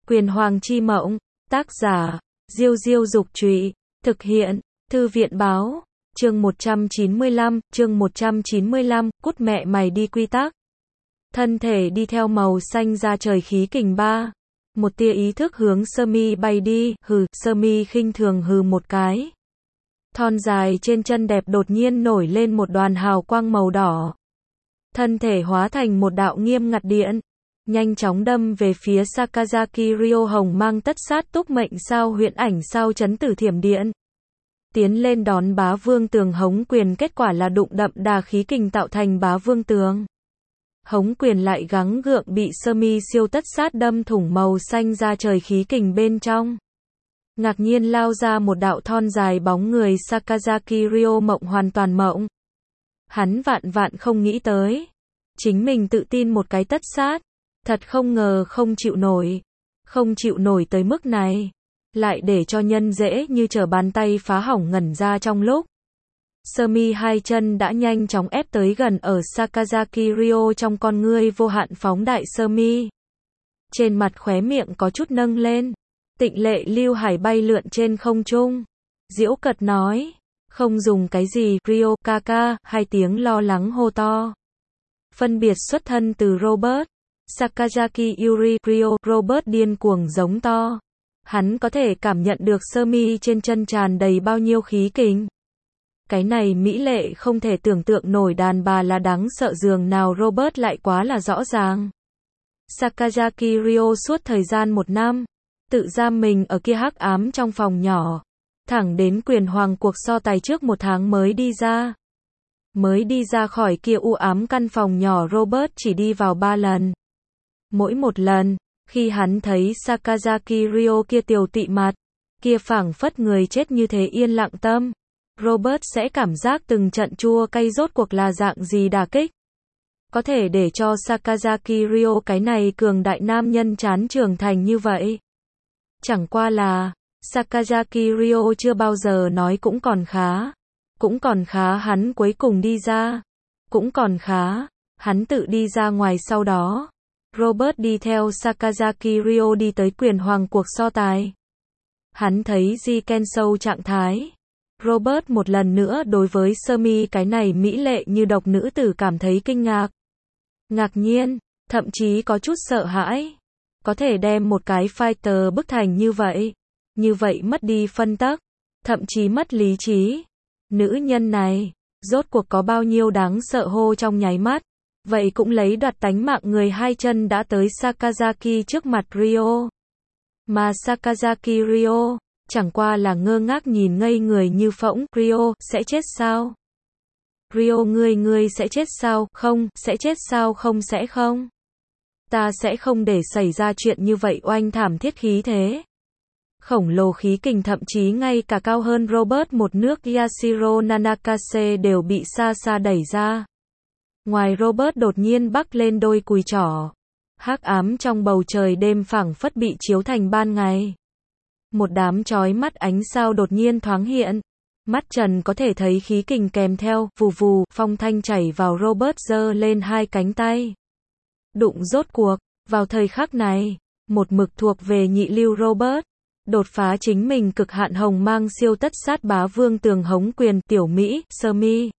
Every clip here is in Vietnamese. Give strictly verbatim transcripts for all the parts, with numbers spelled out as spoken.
Quyền Hoàng chi mộng, tác giả, Diêu Diêu Dục Trụy, thực hiện, Thư viện báo, chương một trăm chín mươi lăm, chương một trăm chín mươi lăm, cút mẹ mày đi quy tắc. Thân thể đi theo màu xanh ra trời khí kình ba. Một tia ý thức hướng sơ mi bay đi, hừ, sơ mi khinh thường hừ một cái. Thon dài trên chân đẹp đột nhiên nổi lên một đoàn hào quang màu đỏ. Thân thể hóa thành một đạo nghiêm ngặt điện, nhanh chóng đâm về phía Sakazaki Ryo hồng mang tất sát túc mệnh sao huyễn ảnh sao chấn tử thiểm điện. Tiến lên đón bá vương tường hống quyền, kết quả là đụng đậm đà khí kình tạo thành bá vương tường. Hống quyền lại gắng gượng bị sơ mi siêu tất sát đâm thủng màu xanh ra trời khí kình bên trong. Ngạc nhiên lao ra một đạo thon dài bóng người, Sakazaki Ryo mộng hoàn toàn mộng. Hắn vạn vạn không nghĩ tới. Chính mình tự tin một cái tất sát. Thật không ngờ không chịu nổi. Không chịu nổi tới mức này. Lại để cho nhân dễ như trở bàn tay phá hỏng ngẩn ra trong lúc. Sơ mi hai chân đã nhanh chóng ép tới gần ở Sakazaki Ryo, trong con ngươi vô hạn phóng đại sơ mi. Trên mặt khóe miệng có chút nâng lên. Tịnh lệ lưu hải bay lượn trên không trung. Diễu cợt nói. Không dùng cái gì, Ryo, kaka, hai tiếng lo lắng hô to. Phân biệt xuất thân từ Robert. Sakazaki Yuri, Ryo, Robert điên cuồng giống to. Hắn có thể cảm nhận được sơ mi trên chân tràn đầy bao nhiêu khí kình. Cái này mỹ lệ không thể tưởng tượng nổi đàn bà là đáng sợ dường nào, Robert lại quá là rõ ràng. Sakazaki Ryo suốt thời gian một năm, tự giam mình ở kia hắc ám trong phòng nhỏ. Thẳng đến quyền hoàng cuộc so tài trước một tháng mới đi ra. Mới đi ra khỏi kia u ám căn phòng nhỏ, Robert chỉ đi vào ba lần. Mỗi một lần, khi hắn thấy Sakazaki Ryo kia tiều tị mặt, kia phảng phất người chết như thế yên lặng tâm, Robert sẽ cảm giác từng trận chua cay, rốt cuộc là dạng gì đả kích. Có thể để cho Sakazaki Ryo cái này cường đại nam nhân chán trưởng thành như vậy. Chẳng qua là, Sakazaki Ryo chưa bao giờ nói cũng còn khá. Cũng còn khá hắn cuối cùng đi ra. Cũng còn khá, hắn tự đi ra ngoài sau đó. Robert đi theo Sakazaki Ryo đi tới quyền hoàng cuộc so tài. Hắn thấy Ji Kensou trạng thái. Robert một lần nữa đối với sơ mi cái này mỹ lệ như độc nữ tử cảm thấy kinh ngạc. Ngạc nhiên, thậm chí có chút sợ hãi. Có thể đem một cái fighter bức thành như vậy. Như vậy mất đi phân tắc. Thậm chí mất lý trí. Nữ nhân này, rốt cuộc có bao nhiêu đáng sợ, hô trong nháy mắt. Vậy cũng lấy đoạt tánh mạng người, hai chân đã tới Sakazaki trước mặt Ryo. Mà Sakazaki Ryo, chẳng qua là ngơ ngác nhìn ngây người như phỗng. Ryo, sẽ chết sao? Ryo, ngươi ngươi sẽ chết sao? Không, sẽ chết sao? Không, sẽ không. Ta sẽ không để xảy ra chuyện như vậy. Oanh thảm thiết khí thế. Khổng lồ khí kình thậm chí ngay cả cao hơn Robert một nước, Yashiro Nanakase đều bị xa xa đẩy ra. Ngoài Robert đột nhiên bắc lên đôi cùi trỏ. Hắc ám trong bầu trời đêm phảng phất bị chiếu thành ban ngày. Một đám chói mắt ánh sao đột nhiên thoáng hiện. Mắt trần có thể thấy khí kình kèm theo, vù vù, phong thanh chảy vào. Robert giơ lên hai cánh tay. Đụng rốt cuộc, vào thời khắc này, một mực thuộc về nhị lưu Robert. Đột phá chính mình cực hạn hồng mang siêu tất sát bá vương tường hống quyền, tiểu Mỹ, sơ mi.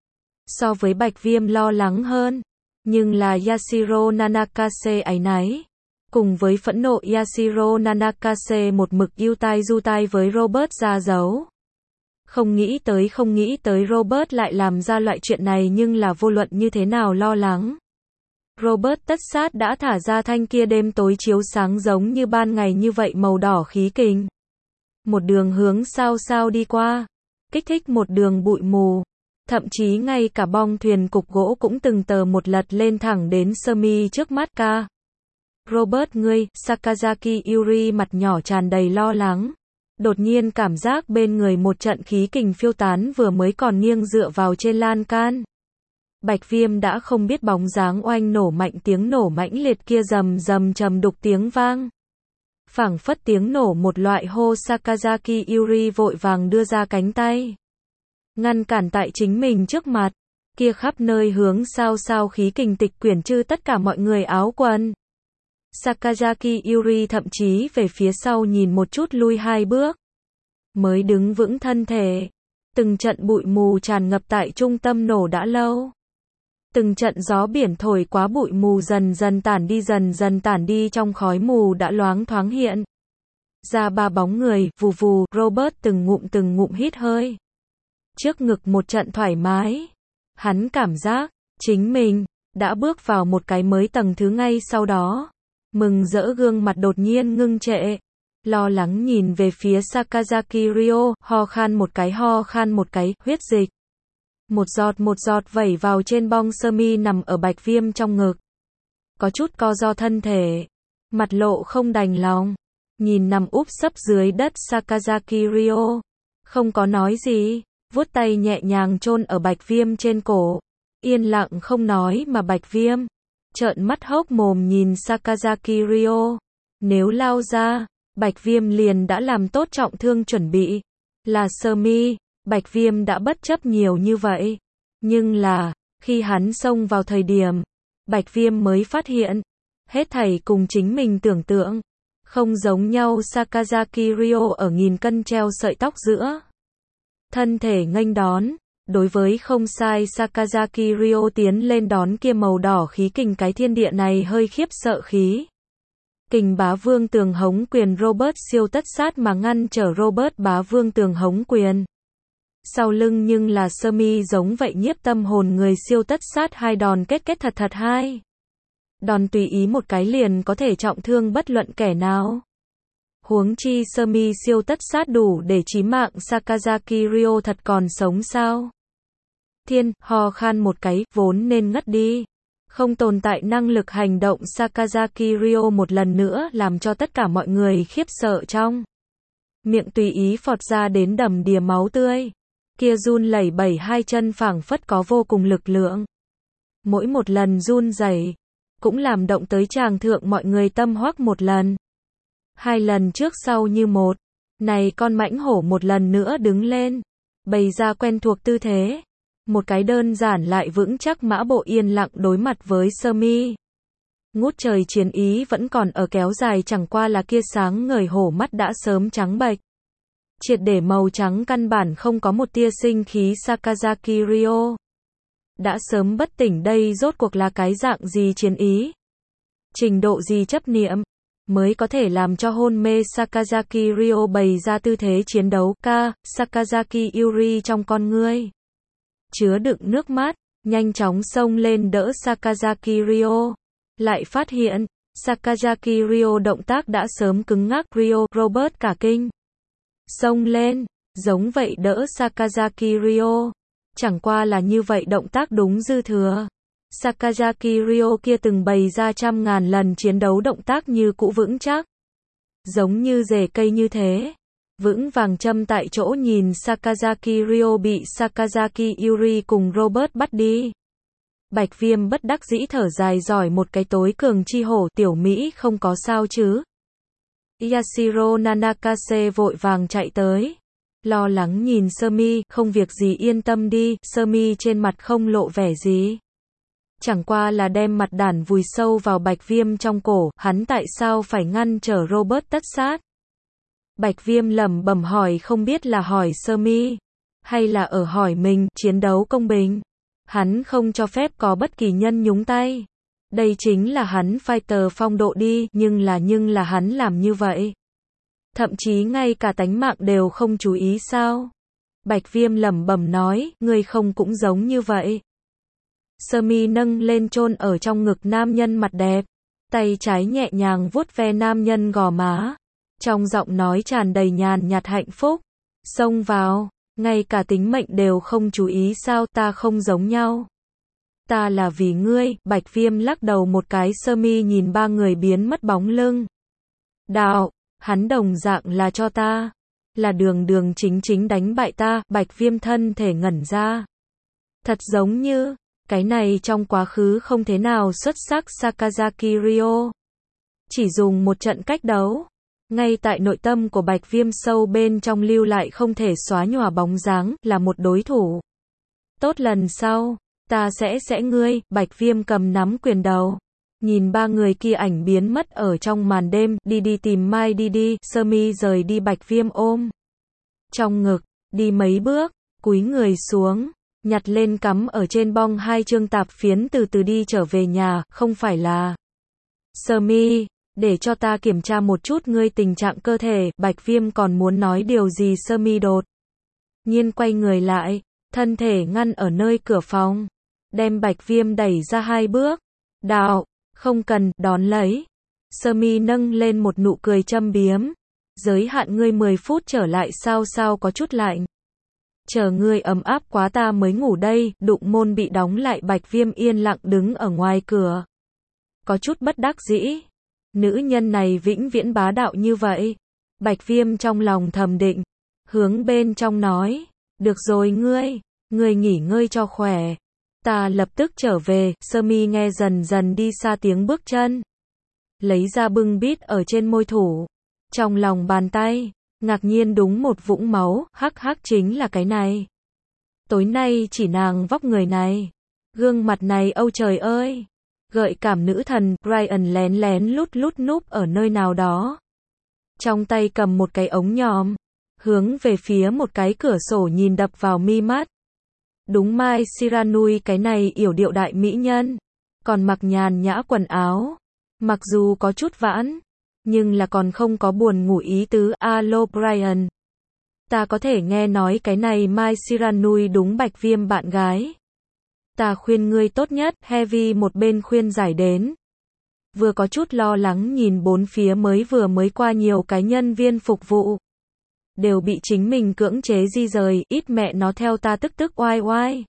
So với Bạch Viêm lo lắng hơn. Nhưng là Yashiro Nanakase áy náy. Cùng với phẫn nộ, Yashiro Nanakase một mực yêu tai du tai với Robert ra giấu. Không nghĩ tới không nghĩ tới Robert lại làm ra loại chuyện này, nhưng là vô luận như thế nào lo lắng. Robert tất sát đã thả ra thanh kia đêm tối chiếu sáng giống như ban ngày như vậy màu đỏ khí kình. Một đường hướng sao sao đi qua. Kích thích một đường bụi mù. Thậm chí ngay cả bong thuyền cục gỗ cũng từng tờ một lật lên thẳng đến sơ mi trước mắt ca. Robert ngươi, Sakazaki Yuri mặt nhỏ tràn đầy lo lắng. Đột nhiên cảm giác bên người một trận khí kình phiêu tán, vừa mới còn nghiêng dựa vào trên lan can. Bạch Viêm đã không biết bóng dáng, oanh nổ mạnh, tiếng nổ mãnh liệt kia rầm rầm trầm đục tiếng vang. Phảng phất tiếng nổ một loại, hô Sakazaki Yuri vội vàng đưa ra cánh tay. Ngăn cản tại chính mình trước mặt. Kia khắp nơi hướng sao sao khí kình tịch quyển chư tất cả mọi người áo quần. Sakazaki Yuri thậm chí về phía sau nhìn một chút lui hai bước. Mới đứng vững thân thể. Từng trận bụi mù tràn ngập tại trung tâm nổ đã lâu. Từng trận gió biển thổi quá bụi mù dần dần tản đi dần dần tản đi trong khói mù đã loáng thoáng hiện. Ra ba bóng người, vù vù, Robert từng ngụm từng ngụm hít hơi. Trước ngực một trận thoải mái. Hắn cảm giác, chính mình, đã bước vào một cái mới tầng thứ ngay sau đó. Mừng rỡ gương mặt đột nhiên ngưng trệ. Lo lắng nhìn về phía Sakazaki Ryo, ho khan một cái ho khan một cái, huyết dịch. Một giọt một giọt vẩy vào trên bong sơ mi nằm ở Bạch Viêm trong ngực. Có chút co ro thân thể. Mặt lộ không đành lòng. Nhìn nằm úp sấp dưới đất Sakazaki Ryo. Không có nói gì. Vuốt tay nhẹ nhàng chôn ở Bạch Viêm trên cổ. Yên lặng không nói mà Bạch Viêm. Trợn mắt hốc mồm nhìn Sakazaki Ryo. Nếu lao ra, Bạch Viêm liền đã làm tốt trọng thương chuẩn bị. Là sơ mi, Bạch Viêm đã bất chấp nhiều như vậy. Nhưng là, khi hắn xông vào thời điểm, Bạch Viêm mới phát hiện. Hết thảy cùng chính mình tưởng tượng. Không giống nhau. Sakazaki Ryo ở nghìn cân treo sợi tóc giữa. Thân thể nghênh đón. Đối với không sai Sakazaki Ryo tiến lên đón kia màu đỏ khí kình cái thiên địa này hơi khiếp sợ khí. Kình bá vương tường hống quyền Robert siêu tất sát mà ngăn trở Robert bá vương tường hống quyền. Sau lưng nhưng là sơ mi giống vậy nhiếp tâm hồn người siêu tất sát hai đòn kết kết thật thật hai. Đòn tùy ý một cái liền có thể trọng thương bất luận kẻ nào. Huống chi sơ mi siêu tất sát đủ để chí mạng Sakazaki Ryo thật còn sống sao? Thiên, ho khan một cái, vốn nên ngất đi. Không tồn tại năng lực hành động Sakazaki Ryo một lần nữa làm cho tất cả mọi người khiếp sợ trong. Miệng tùy ý phọt ra đến đầm đìa máu tươi. Kia run lẩy bẩy hai chân phảng phất có vô cùng lực lượng. Mỗi một lần run rẩy cũng làm động tới tràng thượng mọi người tâm hoắc một lần. Hai lần trước sau như một. Này con mãnh hổ một lần nữa đứng lên. Bày ra quen thuộc tư thế. Một cái đơn giản lại vững chắc mã bộ yên lặng đối mặt với sơ mi. Ngút trời chiến ý vẫn còn ở kéo dài chẳng qua là kia sáng ngời hổ mắt đã sớm trắng bệch. Triệt để màu trắng căn bản không có một tia sinh khí Sakazaki Ryo. Đã sớm bất tỉnh đây rốt cuộc là cái dạng gì chiến ý. Trình độ gì chấp niệm. Mới có thể làm cho hôn mê Sakazaki Ryo bày ra tư thế chiến đấu ca, Sakazaki Yuri trong con ngươi. Chứa đựng nước mắt, nhanh chóng xông lên đỡ Sakazaki Ryo. Lại phát hiện, Sakazaki Ryo động tác đã sớm cứng ngắc Ryo, Robert cả kinh. Xông lên, giống vậy đỡ Sakazaki Ryo. Chẳng qua là như vậy động tác đúng dư thừa. Sakazaki Ryo kia từng bày ra trăm ngàn lần chiến đấu động tác như cũ vững chắc. Giống như rễ cây như thế. Vững vàng châm tại chỗ nhìn Sakazaki Ryo bị Sakazaki Yuri cùng Robert bắt đi. Bạch Viêm bất đắc dĩ thở dài giỏi một cái tối cường chi hổ tiểu Mỹ không có sao chứ. Yashiro Nanakase vội vàng chạy tới. Lo lắng nhìn sơ mi, không việc gì yên tâm đi, sơ mi trên mặt không lộ vẻ gì. Chẳng qua là đem mặt đản vùi sâu vào Bạch Viêm trong cổ, hắn tại sao phải ngăn trở Robert tất sát. Bạch Viêm lẩm bẩm hỏi không biết là hỏi sơ mi, hay là ở hỏi mình, chiến đấu công bình. Hắn không cho phép có bất kỳ nhân nhúng tay. Đây chính là hắn fighter phong độ đi, nhưng là nhưng là hắn làm như vậy. Thậm chí ngay cả tánh mạng đều không chú ý sao. Bạch Viêm lẩm bẩm nói, ngươi không cũng giống như vậy. Sơ mi nâng lên chôn ở trong ngực nam nhân mặt đẹp. Tay trái nhẹ nhàng vuốt ve nam nhân gò má. Trong giọng nói tràn đầy nhàn nhạt hạnh phúc. Xông vào, ngay cả tính mệnh đều không chú ý sao, ta không giống nhau. Ta là vì ngươi, Bạch Viêm lắc đầu một cái sơ mi nhìn ba người biến mất bóng lưng. Đạo, hắn đồng dạng là cho ta. Là đường đường chính chính đánh bại ta, Bạch Viêm thân thể ngẩn ra. Thật giống như, cái này trong quá khứ không thế nào xuất sắc Sakazaki Ryo. Chỉ dùng một trận cách đấu. Ngay tại nội tâm của Bạch Viêm sâu bên trong lưu lại không thể xóa nhòa bóng dáng, là một đối thủ. Tốt lần sau, ta sẽ sẽ ngươi, Bạch Viêm cầm nắm quyền đầu. Nhìn ba người kia ảnh biến mất ở trong màn đêm, đi đi tìm Mai đi đi, sơ mi rời đi Bạch Viêm ôm trong ngực, đi mấy bước, cúi người xuống, nhặt lên cắm ở trên bong hai chương tạp phiến từ từ đi trở về nhà, không phải là. Sơ mi, để cho ta kiểm tra một chút ngươi tình trạng cơ thể, Bạch Viêm còn muốn nói điều gì sơ mi đột nhiên quay người lại, thân thể ngăn ở nơi cửa phòng, đem Bạch Viêm đẩy ra hai bước, đạo, không cần, đón lấy. Sơ mi nâng lên một nụ cười châm biếm, giới hạn ngươi mười phút trở lại sao sao có chút lạnh. Chờ ngươi ấm áp quá ta mới ngủ đây, đụng môn bị đóng lại Bạch Viêm yên lặng đứng ở ngoài cửa. Có chút bất đắc dĩ. Nữ nhân này vĩnh viễn bá đạo như vậy. Bạch Viêm trong lòng thầm định, hướng bên trong nói, được rồi ngươi, ngươi nghỉ ngơi cho khỏe. Ta lập tức trở về, sơ mi nghe dần dần đi xa tiếng bước chân. Lấy ra bưng bít ở trên môi thủ. Trong lòng bàn tay, ngạc nhiên đúng một vũng máu, hắc hắc chính là cái này. Tối nay chỉ nàng vóc người này. Gương mặt này âu trời ơi. Gợi cảm nữ thần, Brian lén lén lút lút núp ở nơi nào đó. Trong tay cầm một cái ống nhòm, hướng về phía một cái cửa sổ nhìn đập vào mi mắt. Đúng Mai Shiranui cái này yểu điệu đại mỹ nhân. Còn mặc nhàn nhã quần áo. Mặc dù có chút vãn, nhưng là còn không có buồn ngủ ý tứ. Alo Brian. Ta có thể nghe nói cái này Mai Shiranui đúng Bạch Viêm bạn gái. Ta khuyên ngươi tốt nhất, Heavy một bên khuyên giải đến. Vừa có chút lo lắng nhìn bốn phía mới vừa mới qua nhiều cái nhân viên phục vụ. Đều bị chính mình cưỡng chế di rời, ít mẹ nó theo ta tức tức oai oai.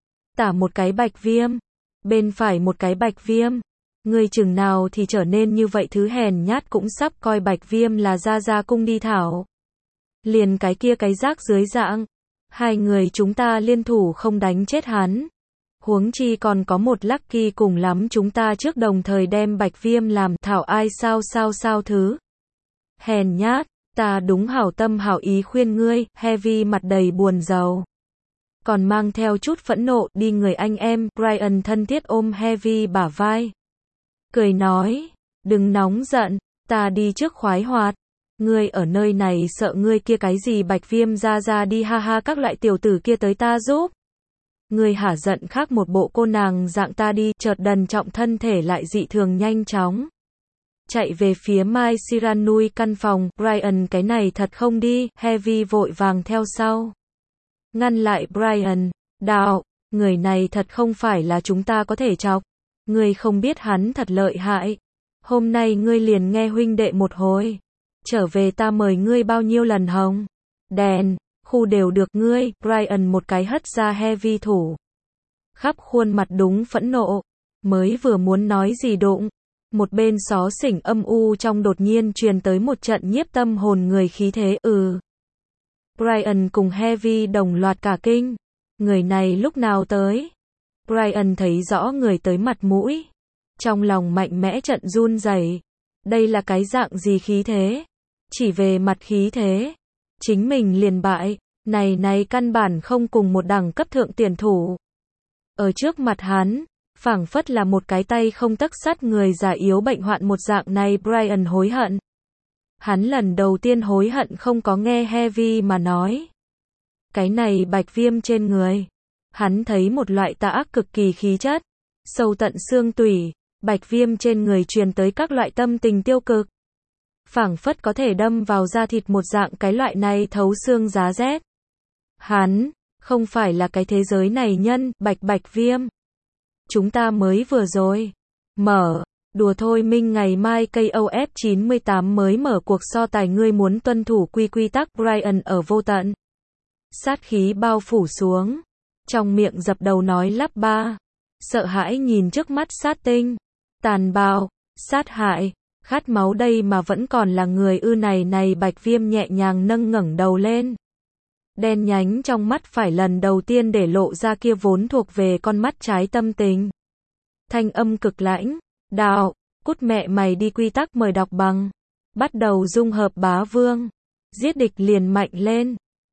Tả một cái Bạch Viêm, bên phải một cái Bạch Viêm. Ngươi chừng nào thì trở nên như vậy thứ hèn nhát cũng sắp coi Bạch Viêm là ra ra cung đi thảo. Liền cái kia cái rác dưới dạng. Hai người chúng ta liên thủ không đánh chết hắn. Huống chi còn có một Lucky cùng lắm chúng ta trước đồng thời đem Bạch Viêm làm thảo ai sao sao sao thứ. Hèn nhát, ta đúng hảo tâm hảo ý khuyên ngươi, Heavy mặt đầy buồn rầu. Còn mang theo chút phẫn nộ, đi người anh em, Brian thân thiết ôm Heavy bả vai. Cười nói, đừng nóng giận, ta đi trước khoái hoạt. Ngươi ở nơi này sợ ngươi kia cái gì Bạch Viêm ra ra đi ha ha các loại tiểu tử kia tới ta giúp. Ngươi hả giận khác một bộ cô nàng dạng ta đi, chợt đần trọng thân thể lại dị thường nhanh chóng. Chạy về phía Mai Shiranui căn phòng, Brian cái này thật không đi, Heavy vội vàng theo sau. Ngăn lại Brian, đạo, người này thật không phải là chúng ta có thể chọc. Ngươi không biết hắn thật lợi hại. Hôm nay ngươi liền nghe huynh đệ một hồi. Trở về ta mời ngươi bao nhiêu lần hồng. Đèn, khu đều được ngươi, Brian một cái hất ra Heavy thủ. Khắp khuôn mặt đúng phẫn nộ. Mới vừa muốn nói gì đụng. Một bên xó xỉnh âm u trong đột nhiên truyền tới một trận nhiếp tâm hồn người khí thế ừ. Brian cùng Heavy đồng loạt cả kinh. Người này lúc nào tới? Brian thấy rõ người tới mặt mũi. Trong lòng mạnh mẽ trận run rẩy. Đây là cái dạng gì khí thế? Chỉ về mặt khí thế. Chính mình liền bại. Này này căn bản không cùng một đẳng cấp thượng tiền thủ. Ở trước mặt hắn, phảng phất là một cái tay không tấc sắt người già yếu bệnh hoạn một dạng này Brian hối hận. Hắn lần đầu tiên hối hận không có nghe Heavy mà nói. Cái này Bạch Viêm trên người. Hắn thấy một loại tà ác cực kỳ khí chất. Sâu tận xương tủy. Bạch Viêm trên người truyền tới các loại tâm tình tiêu cực. Phảng phất có thể đâm vào da thịt một dạng cái loại này thấu xương giá rét. Hắn, không phải là cái thế giới này nhân, Bạch Bạch Viêm. Chúng ta mới vừa rồi. Mở. Đùa thôi Minh ngày mai K O F chín mươi tám mới mở cuộc so tài ngươi muốn tuân thủ quy quy tắc Brian ở vô tận. Sát khí bao phủ xuống. Trong miệng dập đầu nói lắp ba. Sợ hãi nhìn trước mắt sát tinh. Tàn bạo. Sát hại. Khát máu đây mà vẫn còn là người ư này này Bạch Viêm nhẹ nhàng nâng ngẩng đầu lên. Đen nhánh trong mắt phải lần đầu tiên để lộ ra kia vốn thuộc về con mắt trái tâm tình. Thanh âm cực lãnh. Đạo, cút mẹ mày đi quy tắc mời đọc bằng. Bắt đầu dung hợp bá vương. Giết địch liền mạnh lên.